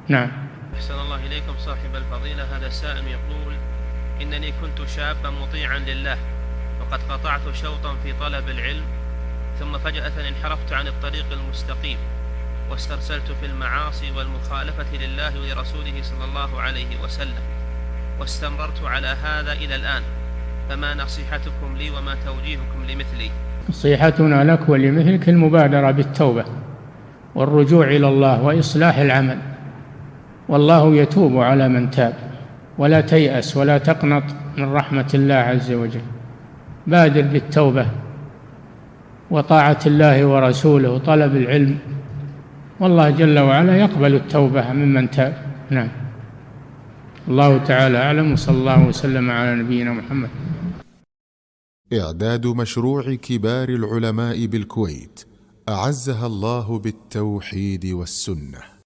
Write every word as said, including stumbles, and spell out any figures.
نعم. أحسن الله إليكم صاحب الفضيلة. هذا سائل يقول: إنني كنت شابا مطيعا لله، وقد قطعت شوطا في طلب العلم، ثم فجأة انحرفت عن الطريق المستقيم، واسترسلت في المعاصي والمخالفة لله ولرسوله صلى الله عليه وسلم، واستمررت على هذا إلى الآن، فما نصيحتكم لي وما توجيهكم لمثلي؟ نصيحتنا لك ولمثلك المبادرة بالتوبة والرجوع إلى الله وإصلاح العمل، والله يتوب على من تاب، ولا تيأس ولا تقنط من رحمة الله عز وجل. بادر بالتوبة وطاعة الله ورسوله وطلب العلم، والله جل وعلا يقبل التوبة ممن تاب. نعم. الله تعالى أعلم، وصلى الله وسلم على نبينا محمد. إعداد مشروع كبار العلماء بالكويت أعزها الله بالتوحيد والسنة.